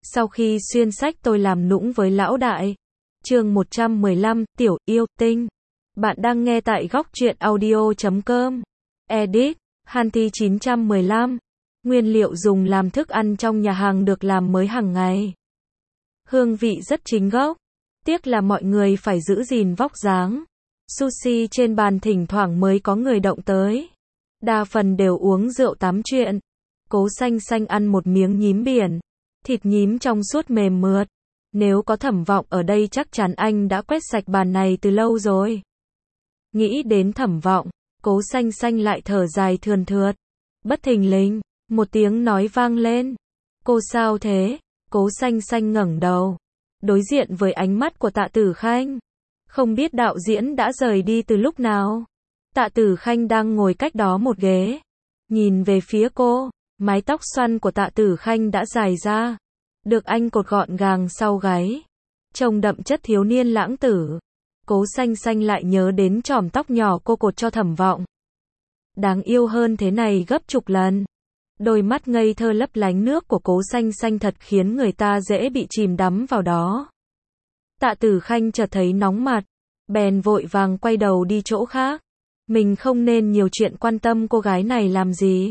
Sau khi xuyên sách tôi làm nũng với lão đại. Chương 115, Tiểu yêu tinh. Bạn đang nghe tại góc truyện audio.com. Edit, Hanti 915. Nguyên liệu dùng làm thức ăn trong nhà hàng được làm mới hàng ngày. Hương vị rất chính gốc. Tiếc là mọi người phải giữ gìn vóc dáng. Sushi trên bàn thỉnh thoảng mới có người động tới. Đa phần đều uống rượu tám chuyện. Cố Xanh Xanh ăn một miếng nhím biển. Thịt nhím trong suốt mềm mượt. Nếu có Thẩm Vọng ở đây chắc chắn anh đã quét sạch bàn này từ lâu rồi. Nghĩ đến Thẩm Vọng, Cố Xanh Xanh lại thở dài thườn thượt. Bất thình lình, một tiếng nói vang lên. Cô sao thế? Cố Xanh Xanh ngẩng đầu. Đối diện với ánh mắt của Tạ Tử Khanh. Không biết đạo diễn đã rời đi từ lúc nào. Tạ Tử Khanh đang ngồi cách đó một ghế. Nhìn về phía cô, mái tóc xoăn của Tạ Tử Khanh đã dài ra. Được anh cột gọn gàng sau gáy. Trông đậm chất thiếu niên lãng tử. Cố Xanh Xanh lại nhớ đến chòm tóc nhỏ cô cột cho Thẩm Vọng. Đáng yêu hơn thế này gấp chục lần. Đôi mắt ngây thơ lấp lánh nước của Cố Xanh Xanh thật khiến người ta dễ bị chìm đắm vào đó. Tạ Tử Khanh chợt thấy nóng mặt. Bèn vội vàng quay đầu đi chỗ khác. Mình không nên nhiều chuyện quan tâm cô gái này làm gì.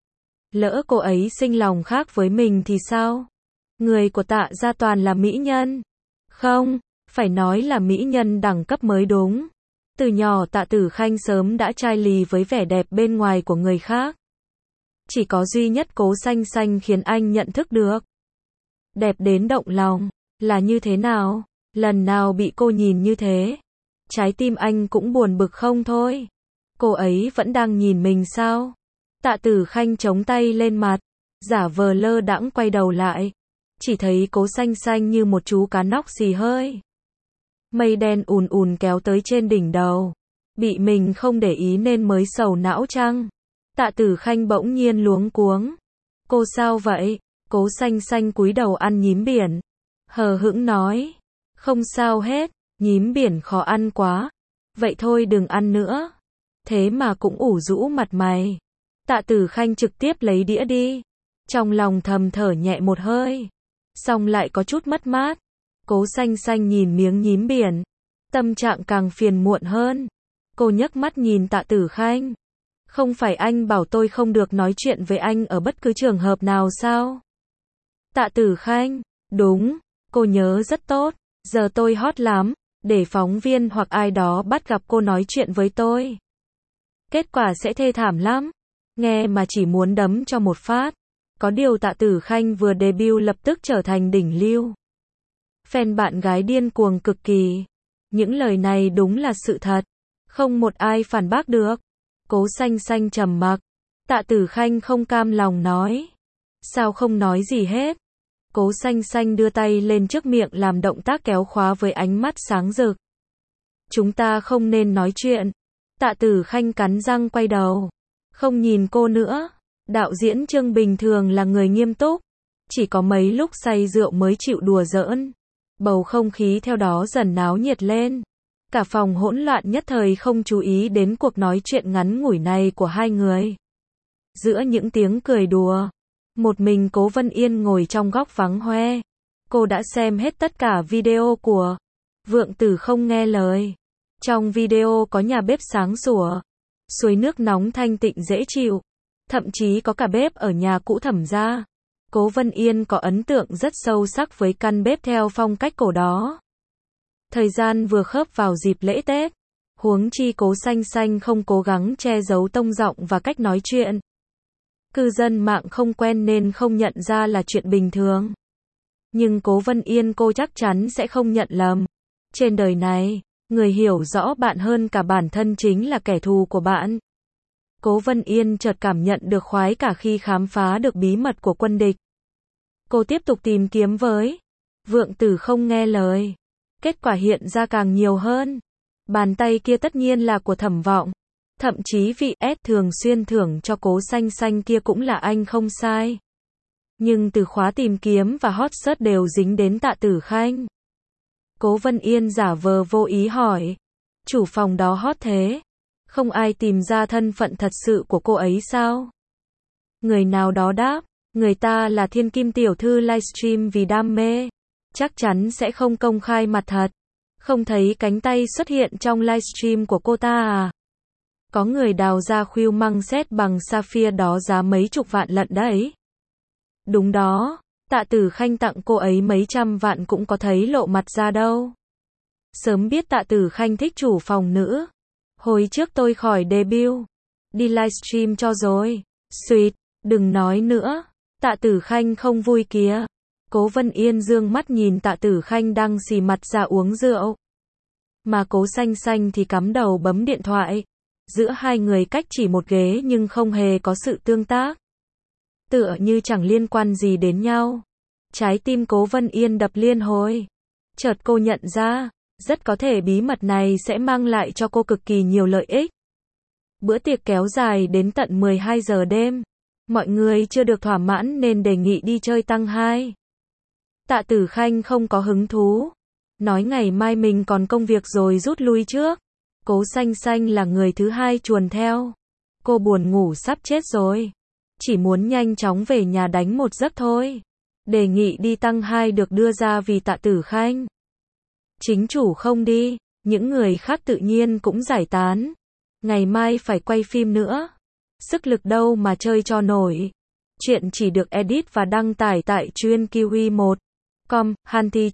Lỡ cô ấy sinh lòng khác với mình thì sao? Người của Tạ gia toàn là mỹ nhân. Không, phải nói là mỹ nhân đẳng cấp mới đúng. Từ nhỏ Tạ Tử Khanh sớm đã chai lì với vẻ đẹp bên ngoài của người khác. Chỉ có duy nhất Cố Xanh Xanh khiến anh nhận thức được. Đẹp đến động lòng, là như thế nào? Lần nào bị cô nhìn như thế, trái tim anh cũng buồn bực không thôi. Cô ấy vẫn đang nhìn mình sao? Tạ Tử Khanh chống tay lên mặt, giả vờ lơ đãng quay đầu lại. Chỉ thấy Cố Xanh Xanh như một chú cá nóc xì hơi. Mây đen ùn ùn kéo tới trên đỉnh đầu. Bị mình không để ý nên mới sầu não chăng? Tạ Tử Khanh bỗng nhiên luống cuống. Cô sao vậy? Cố Xanh Xanh cúi đầu ăn nhím biển. Hờ hững nói. Không sao hết, nhím biển khó ăn quá. Vậy thôi đừng ăn nữa. Thế mà cũng ủ rũ mặt mày. Tạ Tử Khanh trực tiếp lấy đĩa đi. Trong lòng thầm thở nhẹ một hơi. Xong lại có chút mất mát. Cố Xanh Xanh nhìn miếng nhím biển. Tâm trạng càng phiền muộn hơn. Cô nhấc mắt nhìn Tạ Tử Khanh. Không phải anh bảo tôi không được nói chuyện với anh ở bất cứ trường hợp nào sao? Tạ Tử Khanh, đúng, cô nhớ rất tốt. Giờ tôi hot lắm, để phóng viên hoặc ai đó bắt gặp cô nói chuyện với tôi. Kết quả sẽ thê thảm lắm. Nghe mà chỉ muốn đấm cho một phát. Có điều Tạ Tử Khanh vừa debut lập tức trở thành đỉnh lưu. Fan bạn gái điên cuồng cực kỳ. Những lời này đúng là sự thật. Không một ai phản bác được. Cố Xanh Xanh trầm mặc. Tạ Tử Khanh không cam lòng nói. Sao không nói gì hết? Cố Xanh Xanh đưa tay lên trước miệng làm động tác kéo khóa với ánh mắt sáng rực. Chúng ta không nên nói chuyện. Tạ Tử Khanh cắn răng quay đầu. Không nhìn cô nữa. Đạo diễn Trương bình thường là người nghiêm túc. Chỉ có mấy lúc say rượu mới chịu đùa giỡn. Bầu không khí theo đó dần náo nhiệt lên. Cả phòng hỗn loạn nhất thời không chú ý đến cuộc nói chuyện ngắn ngủi này của hai người. Giữa những tiếng cười đùa, một mình Cố Vân Yên ngồi trong góc vắng hoe. Cô đã xem hết tất cả video của Vượng Tử Không Nghe Lời. Trong video có nhà bếp sáng sủa, suối nước nóng thanh tịnh dễ chịu, thậm chí có cả bếp ở nhà cũ Thẩm gia. Cố Vân Yên có ấn tượng rất sâu sắc với căn bếp theo phong cách cổ đó. Thời gian vừa khớp vào dịp lễ Tết. Huống chi Cố Xanh Xanh không cố gắng che giấu tông giọng và cách nói chuyện. Cư dân mạng không quen nên không nhận ra là chuyện bình thường. Nhưng Cố Vân Yên cô chắc chắn sẽ không nhận lầm. Trên đời này, người hiểu rõ bạn hơn cả bản thân chính là kẻ thù của bạn. Cố Vân Yên chợt cảm nhận được khoái cả khi khám phá được bí mật của quân địch. Cô tiếp tục tìm kiếm với Vượng Tử Không Nghe Lời. Kết quả hiện ra càng nhiều hơn. Bàn tay kia tất nhiên là của Thẩm Vọng. Thậm chí vị S thường xuyên thưởng cho Cố Xanh Xanh kia cũng là anh không sai. Nhưng từ khóa tìm kiếm và hot search đều dính đến Tạ Tử Khanh. Cố Vân Yên giả vờ vô ý hỏi. Chủ phòng đó hot thế. Không ai tìm ra thân phận thật sự của cô ấy sao? Người nào đó đáp. Người ta là thiên kim tiểu thư livestream vì đam mê. Chắc chắn sẽ không công khai mặt thật. Không thấy cánh tay xuất hiện trong livestream của cô ta à? Có người đào ra khuỷu măng xét bằng sapphire đó giá mấy chục vạn lận đấy. Đúng đó, Tạ Tử Khanh tặng cô ấy mấy trăm vạn cũng có thấy lộ mặt ra đâu. Sớm biết Tạ Tử Khanh thích chủ phòng nữ. Hồi trước tôi khỏi debut. Đi livestream cho rồi. Xuyệt, đừng nói nữa. Tạ Tử Khanh không vui kìa. Cố Vân Yên dương mắt nhìn Tạ Tử Khanh đang xì mặt ra uống rượu. Mà Cố Xanh Xanh thì cắm đầu bấm điện thoại. Giữa hai người cách chỉ một ghế nhưng không hề có sự tương tác. Tựa như chẳng liên quan gì đến nhau. Trái tim Cố Vân Yên đập liên hồi. Chợt cô nhận ra, rất có thể bí mật này sẽ mang lại cho cô cực kỳ nhiều lợi ích. Bữa tiệc kéo dài đến tận 12 giờ đêm. Mọi người chưa được thỏa mãn nên đề nghị đi chơi tăng 2. Tạ Tử Khanh không có hứng thú. Nói ngày mai mình còn công việc rồi rút lui trước. Cố Xanh Xanh là người thứ hai chuồn theo. Cô buồn ngủ sắp chết rồi. Chỉ muốn nhanh chóng về nhà đánh một giấc thôi. Đề nghị đi tăng 2 được đưa ra vì Tạ Tử Khanh. Chính chủ không đi, những người khác tự nhiên cũng giải tán. Ngày mai phải quay phim nữa. Sức lực đâu mà chơi cho nổi. Chuyện chỉ được edit và đăng tải tại chuyên kiwi1.com, Hanti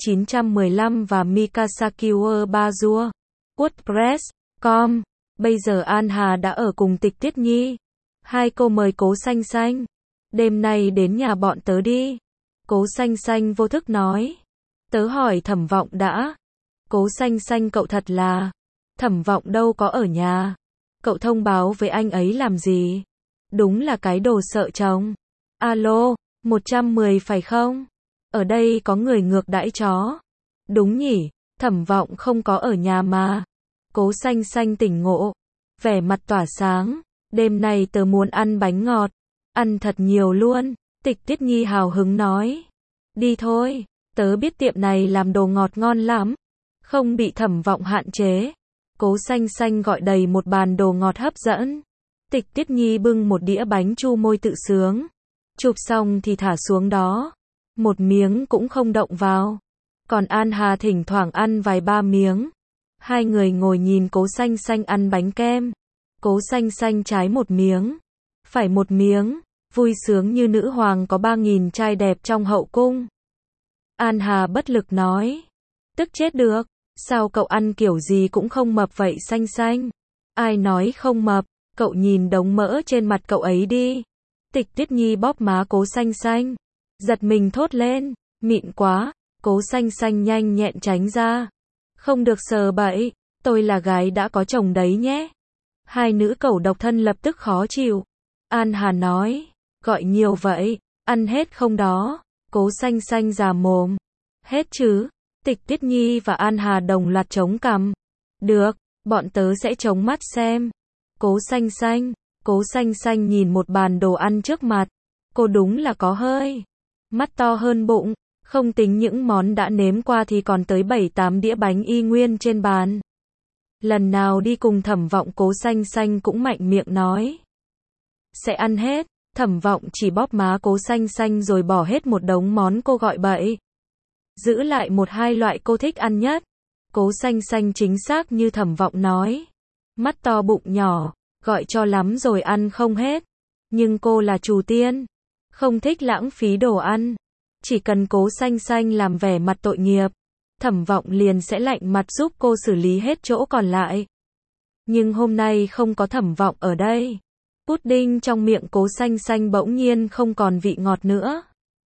915 và Mikasa Kiwer Bazua. WordPress.com. Bây giờ An Hà đã ở cùng Tịch Tiết Nhi. Hai cô mời Cố Xanh Xanh. Đêm nay đến nhà bọn tớ đi. Cố Xanh Xanh vô thức nói. Tớ hỏi Thẩm Vọng đã. Cố Xanh Xanh cậu thật là. Thẩm Vọng đâu có ở nhà. Cậu thông báo với anh ấy làm gì? Đúng là cái đồ sợ chồng. Alo, 110 phải không? Ở đây có người ngược đãi chó. Đúng nhỉ, Thẩm Vọng không có ở nhà mà. Cố Xanh Xanh tỉnh ngộ. Vẻ mặt tỏa sáng. Đêm nay tớ muốn ăn bánh ngọt. Ăn thật nhiều luôn. Tịch Tiết Nhi hào hứng nói. Đi thôi, tớ biết tiệm này làm đồ ngọt ngon lắm. Không bị Thẩm Vọng hạn chế. Cố Xanh Xanh gọi đầy một bàn đồ ngọt hấp dẫn. Tịch Tiết Nhi bưng một đĩa bánh chu môi tự sướng. Chụp xong thì thả xuống đó. Một miếng cũng không động vào. Còn An Hà thỉnh thoảng ăn vài ba miếng. Hai người ngồi nhìn Cố Xanh Xanh ăn bánh kem. Cố Xanh Xanh trái một miếng. Phải một miếng. Vui sướng như nữ hoàng có 3.000 trai đẹp trong hậu cung. An Hà bất lực nói. Tức chết được. Sao cậu ăn kiểu gì cũng không mập vậy Xanh Xanh? Ai nói không mập? Cậu nhìn đống mỡ trên mặt cậu ấy đi. Tịch Tiết Nhi bóp má Cố Xanh Xanh. Giật mình thốt lên. Mịn quá. Cố Xanh Xanh nhanh nhẹn tránh ra. Không được sờ bậy. Tôi là gái đã có chồng đấy nhé. Hai nữ cẩu độc thân lập tức khó chịu. An Hà nói. Gọi nhiều vậy. Ăn hết không đó? Cố Xanh Xanh già mồm. Hết chứ. Tịch Tiết Nhi và An Hà đồng loạt chống cằm. Được, bọn tớ sẽ chống mắt xem. Cố Xanh Xanh. Cố Xanh Xanh nhìn một bàn đồ ăn trước mặt. Cô đúng là có hơi. Mắt to hơn bụng. Không tính những món đã nếm qua thì còn tới 7-8 đĩa bánh y nguyên trên bàn. Lần nào đi cùng Thẩm Vọng Cố Xanh Xanh cũng mạnh miệng nói. Sẽ ăn hết. Thẩm Vọng chỉ bóp má Cố Xanh Xanh rồi bỏ hết một đống món cô gọi bậy. Giữ lại 1-2 loại cô thích ăn nhất. Cố Xanh Xanh chính xác như Thẩm Vọng nói. Mắt to bụng nhỏ, gọi cho lắm rồi ăn không hết. Nhưng cô là chủ tiên. Không thích lãng phí đồ ăn. Chỉ cần Cố Xanh Xanh làm vẻ mặt tội nghiệp. Thẩm Vọng liền sẽ lạnh mặt giúp cô xử lý hết chỗ còn lại. Nhưng hôm nay không có Thẩm Vọng ở đây. Pudding trong miệng Cố Xanh Xanh bỗng nhiên không còn vị ngọt nữa.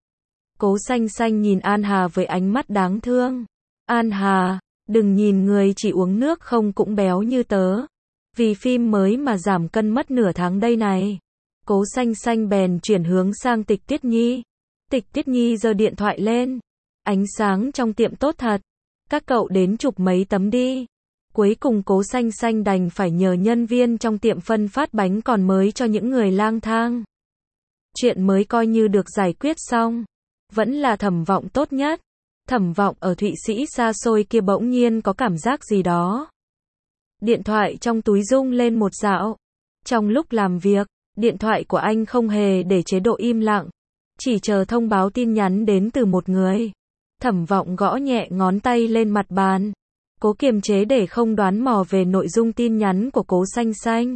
Cố Xanh Xanh nhìn An Hà với ánh mắt đáng thương. An Hà, đừng nhìn người chỉ uống nước không cũng béo như tớ. Vì phim mới mà giảm cân mất nửa tháng đây này. Cố Xanh Xanh bèn chuyển hướng sang Tịch Tiết Nhi. Tịch Tiết Nhi giơ điện thoại lên. Ánh sáng trong tiệm tốt thật. Các cậu đến chụp mấy tấm đi. Cuối cùng Cố Xanh Xanh đành phải nhờ nhân viên trong tiệm phân phát bánh còn mới cho những người lang thang. Chuyện mới coi như được giải quyết xong. Vẫn là Thẩm Vọng tốt nhất. Thẩm Vọng ở Thụy Sĩ xa xôi kia bỗng nhiên có cảm giác gì đó. Điện thoại trong túi rung lên một dạo. Trong lúc làm việc, điện thoại của anh không hề để chế độ im lặng. Chỉ chờ thông báo tin nhắn đến từ một người. Thẩm Vọng gõ nhẹ ngón tay lên mặt bàn. Cố kiềm chế để không đoán mò về nội dung tin nhắn của Cố Xanh Xanh.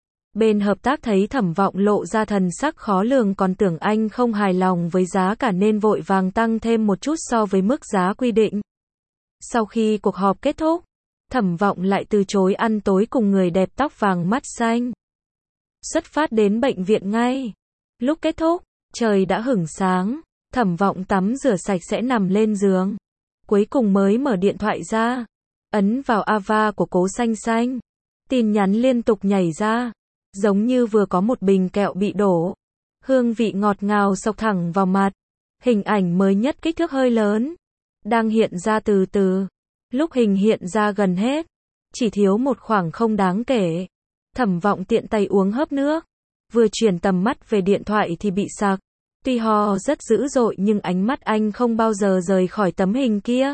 Bên hợp tác thấy Thẩm Vọng lộ ra thần sắc khó lường còn tưởng anh không hài lòng với giá cả nên vội vàng tăng thêm một chút so với mức giá quy định. Sau khi cuộc họp kết thúc, Thẩm Vọng lại từ chối ăn tối cùng người đẹp tóc vàng mắt xanh. Xuất phát đến bệnh viện ngay. Lúc kết thúc, trời đã hửng sáng. Thẩm Vọng tắm rửa sạch sẽ nằm lên giường. Cuối cùng mới mở điện thoại ra. Ấn vào Ava của Cố Xanh Xanh. Tin nhắn liên tục nhảy ra. Giống như vừa có một bình kẹo bị đổ. Hương vị ngọt ngào xộc thẳng vào mặt. Hình ảnh mới nhất kích thước hơi lớn. Đang hiện ra từ từ. Lúc hình hiện ra gần hết. Chỉ thiếu một khoảng không đáng kể. Thẩm Vọng tiện tay uống hớp nước. Vừa chuyển tầm mắt về điện thoại thì bị sặc. Tuy ho rất dữ dội nhưng ánh mắt anh không bao giờ rời khỏi tấm hình kia.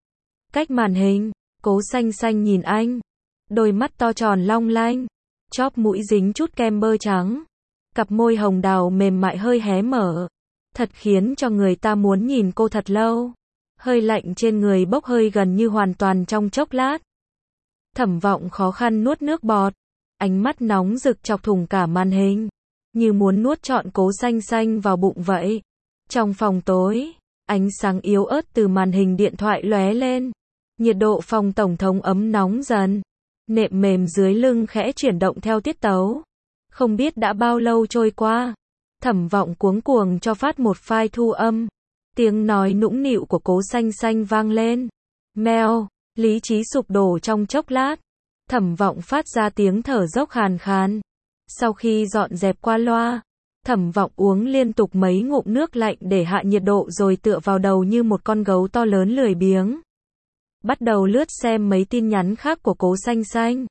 Cách màn hình, Cố Xanh Xanh nhìn anh. Đôi mắt to tròn long lanh. Chóp mũi dính chút kem bơ trắng. Cặp môi hồng đào mềm mại hơi hé mở. Thật khiến cho người ta muốn nhìn cô thật lâu. Hơi lạnh trên người bốc hơi gần như hoàn toàn trong chốc lát. Thẩm Vọng khó khăn nuốt nước bọt. Ánh mắt nóng rực chọc thủng cả màn hình. Như muốn nuốt trọn Cố Xanh Xanh vào bụng vậy. Trong phòng tối, ánh sáng yếu ớt từ màn hình điện thoại lóe lên. Nhiệt độ phòng tổng thống ấm nóng dần. Nệm mềm dưới lưng khẽ chuyển động theo tiết tấu. Không biết đã bao lâu trôi qua. Thẩm Vọng cuống cuồng cho phát một file thu âm. Tiếng nói nũng nịu của Cố Xanh Xanh vang lên. Mèo, lý trí sụp đổ trong chốc lát. Thẩm Vọng phát ra tiếng thở dốc khàn khàn. Sau khi dọn dẹp qua loa, Thẩm Vọng uống liên tục mấy ngụm nước lạnh để hạ nhiệt độ rồi tựa vào đầu như một con gấu to lớn lười biếng. Bắt đầu lướt xem mấy tin nhắn khác của Cố Xanh Xanh.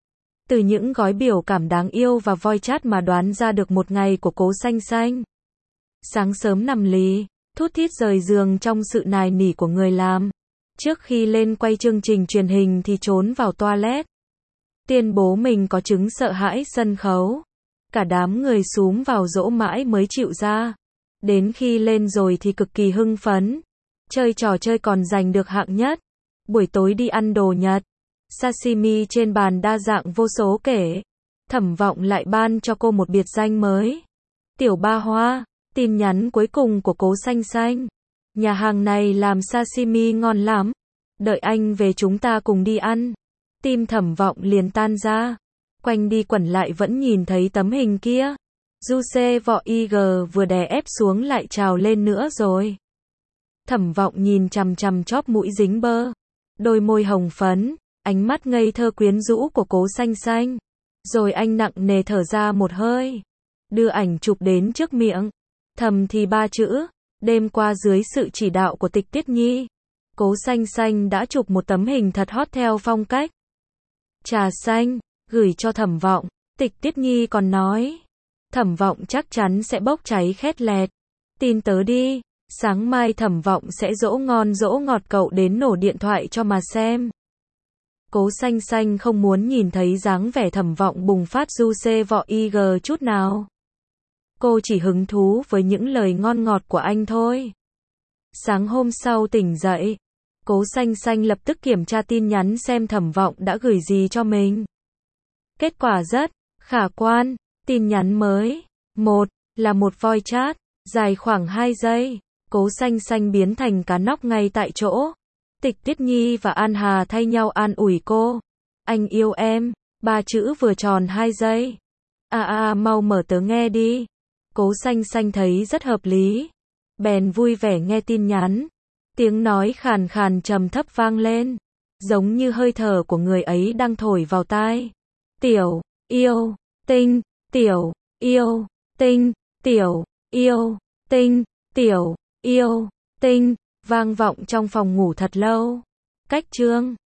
Từ những gói biểu cảm đáng yêu và voice chat mà đoán ra được một ngày của Cố Xanh Xanh. Sáng sớm nằm lì, thút thít rời giường trong sự nài nỉ của người làm. Trước khi lên quay chương trình truyền hình thì trốn vào toilet. Tuyên bố mình có chứng sợ hãi sân khấu. Cả đám người xúm vào dỗ mãi mới chịu ra. Đến khi lên rồi thì cực kỳ hưng phấn. Chơi trò chơi còn giành được hạng nhất. Buổi tối đi ăn đồ Nhật. Sashimi trên bàn đa dạng vô số kể. Thẩm Vọng lại ban cho cô một biệt danh mới. Tiểu Ba Hoa. Tin nhắn cuối cùng của Cố Xanh Xanh. Nhà hàng này làm sashimi ngon lắm. Đợi anh về chúng ta cùng đi ăn. Tim Thẩm Vọng liền tan ra. Quanh đi quẩn lại vẫn nhìn thấy tấm hình kia. Juice vỏ IG vừa đè ép xuống lại trào lên nữa rồi. Thẩm Vọng nhìn chằm chằm chóp mũi dính bơ. Đôi môi hồng phấn. Ánh mắt ngây thơ quyến rũ của Cố Xanh Xanh. Rồi anh nặng nề thở ra một hơi. Đưa ảnh chụp đến trước miệng. Thầm thì ba chữ. Đêm qua dưới sự chỉ đạo của Tịch Tiết Nhi. Cố Xanh Xanh đã chụp một tấm hình thật hot theo phong cách trà xanh, gửi cho Thẩm Vọng. Tịch Tiết Nhi còn nói. Thẩm Vọng chắc chắn sẽ bốc cháy khét lẹt. Tin tớ đi. Sáng mai Thẩm Vọng sẽ dỗ ngon dỗ ngọt cậu đến nổ điện thoại cho mà xem. Cố Xanh Xanh không muốn nhìn thấy dáng vẻ Thẩm Vọng bùng phát juice vỏ IG chút nào. Cô chỉ hứng thú với những lời ngon ngọt của anh thôi. Sáng hôm sau tỉnh dậy, Cố Xanh Xanh lập tức kiểm tra tin nhắn xem Thẩm Vọng đã gửi gì cho mình. Kết quả rất khả quan. Tin nhắn mới. Một là một voice chat dài khoảng 2 giây. Cố Xanh Xanh biến thành cá nóc ngay tại chỗ. Tịch Tiết Nhi và An Hà thay nhau an ủi cô. Anh yêu em. 3 chữ vừa tròn 2 giây. Mau mở tớ nghe đi. Cố Xanh Xanh thấy rất hợp lý. Bèn vui vẻ nghe tin nhắn. Tiếng nói khàn khàn trầm thấp vang lên. Giống như hơi thở của người ấy đang thổi vào tai. Tiểu, yêu, tinh, tiểu, yêu, tinh, tiểu, yêu, tinh, tiểu, yêu, tinh, vang vọng trong phòng ngủ thật lâu. Cách chương